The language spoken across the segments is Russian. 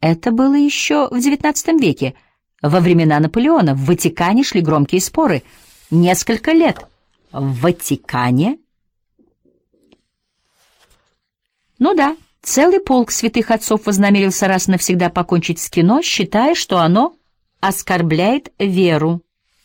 Это было еще в XIX веке. Во времена Наполеона в Ватикане шли громкие споры. Несколько лет. В Ватикане? Ну да, целый полк святых отцов вознамерился раз и навсегда покончить с кино, считая, что оно оскорбляет веру.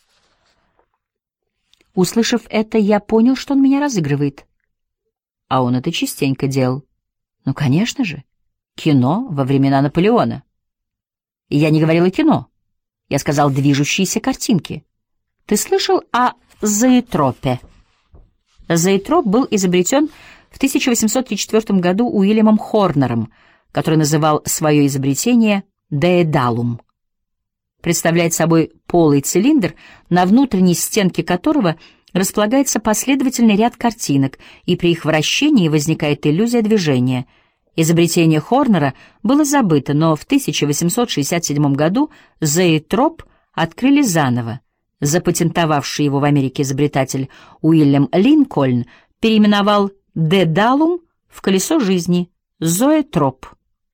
Услышав это, я понял, что он меня разыгрывает. А он это частенько делал. Ну, конечно же, кино во времена Наполеона. И я не говорила кино. Я сказал движущиеся картинки. Ты слышал о зоэтропе? Зоэтроп был изобретен в 1834 году Уильямом Хорнером, который называл свое изобретение «деэдалум». Представляет собой полый цилиндр, на внутренней стенке которого располагается последовательный ряд картинок, и при их вращении возникает иллюзия движения. Изобретение Хорнера было забыто, но в 1867 году зоэтроп открыли заново. Запатентовавший его в Америке изобретатель Уильям Линкольн переименовал «дедалум» в «колесо жизни» — зоэтроп.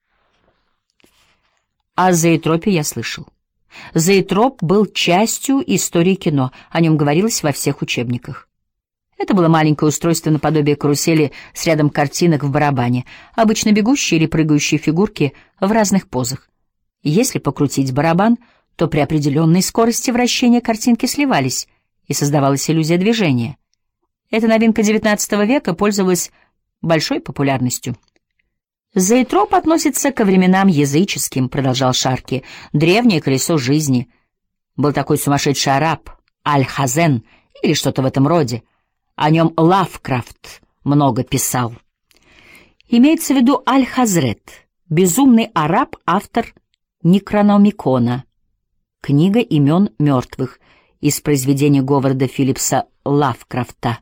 О зоэтропе я слышал. Зоэтроп был частью истории кино, о нем говорилось во всех учебниках. Это было маленькое устройство наподобие карусели с рядом картинок в барабане, обычно бегущие или прыгающие фигурки в разных позах. Если покрутить барабан, то при определенной скорости вращения картинки сливались, и создавалась иллюзия движения. Эта новинка XIX века пользовалась большой популярностью. «Зоэтроп относится ко временам языческим», — продолжал Шарки. «Древнее колесо жизни. Был такой сумасшедший араб, Аль-Хазен, или что-то в этом роде. О нем Лавкрафт много писал. Имеется в виду Аль-Хазрет, безумный араб, автор Некрономикона, книга имен мертвых, из произведения Говарда Филлипса Лавкрафта,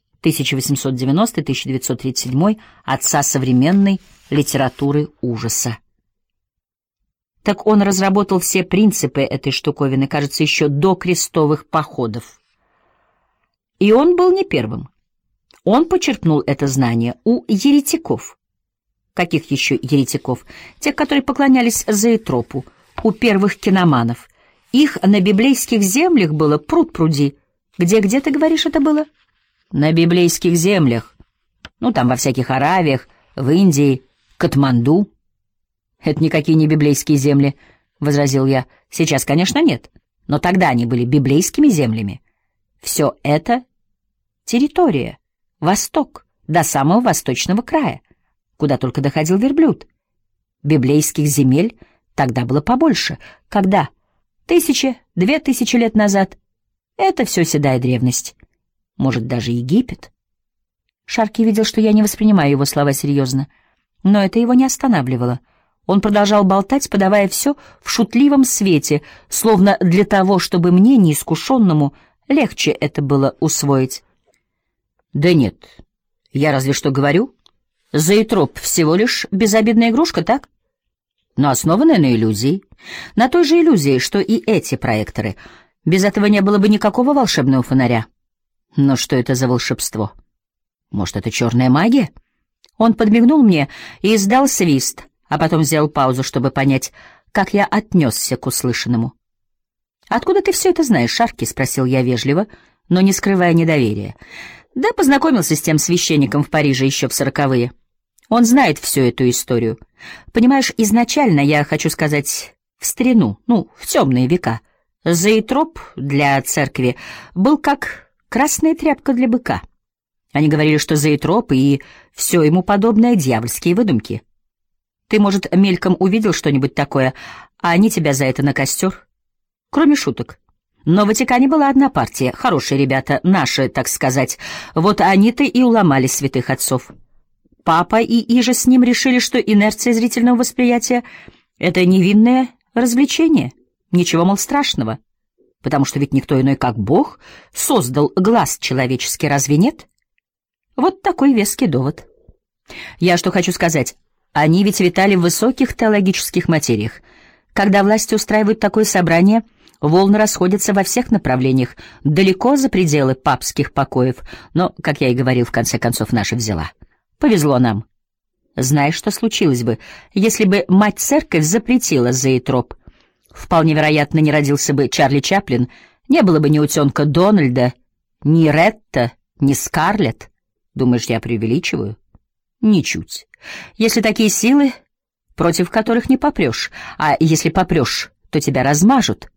1890-1937, отца современной литературы ужаса. Так он разработал все принципы этой штуковины, кажется, еще до крестовых походов. И он был не первым. Он почерпнул это знание у еретиков. Каких еще еретиков? Тех, которые поклонялись зоэтропу, у первых киноманов. Их на библейских землях было пруд-пруди. Где, ты говоришь, это было? На библейских землях. Ну, там во всяких Аравиях, в Индии, Катманду. Это никакие не библейские земли, — возразил я. Сейчас, конечно, нет, но тогда они были библейскими землями. Все это территория, восток, до самого восточного края, куда только доходил верблюд. Библейских земель тогда было побольше. Когда? 1000-2000 лет назад. Это все седая древность. Может, даже Египет? Шарки видел, что я не воспринимаю его слова серьезно, но это его не останавливало. Он продолжал болтать, подавая все в шутливом свете, словно для того, чтобы мне, неискушенному, легче это было усвоить. Да нет, я разве что говорю. Зоэтроп всего лишь безобидная игрушка, так? Но основанная на иллюзии. На той же иллюзии, что и эти проекторы. Без этого не было бы никакого волшебного фонаря. Но что это за волшебство? Может, это черная магия? Он подмигнул мне и издал свист, а потом сделал паузу, чтобы понять, как я отнесся к услышанному. «Откуда ты все это знаешь, Шарки?» — спросил я вежливо, но не скрывая недоверия. «Да познакомился с тем священником в Париже еще в 40-е. Он знает всю эту историю. Понимаешь, изначально, я хочу сказать, в старину, в темные века, зоэтроп для церкви был как красная тряпка для быка. Они говорили, что зоэтроп и все ему подобное — дьявольские выдумки. Ты, может, мельком увидел что-нибудь такое, а они тебя за это на костер? Кроме шуток. Но в Ватикане была одна партия, хорошие ребята, наши, так сказать. Вот они-то и уломали святых отцов. Папа и иже с ним решили, что инерция зрительного восприятия — это невинное развлечение, ничего, мол, страшного. Потому что ведь никто иной, как Бог, создал глаз человеческий, разве нет? Вот такой веский довод. Я что хочу сказать, они ведь витали в высоких теологических материях. Когда власти устраивают такое собрание, волны расходятся во всех направлениях, далеко за пределы папских покоев, но, как я и говорил, в конце концов, наша взяла. Повезло нам. Знаешь, что случилось бы, если бы мать-церковь запретила зоотроп? Вполне вероятно, не родился бы Чарли Чаплин, не было бы ни утенка Дональда, ни Ретта, ни Скарлетт. Думаешь, я преувеличиваю? Ничуть. Если такие силы, против которых не попрешь, а если попрешь, то тебя размажут,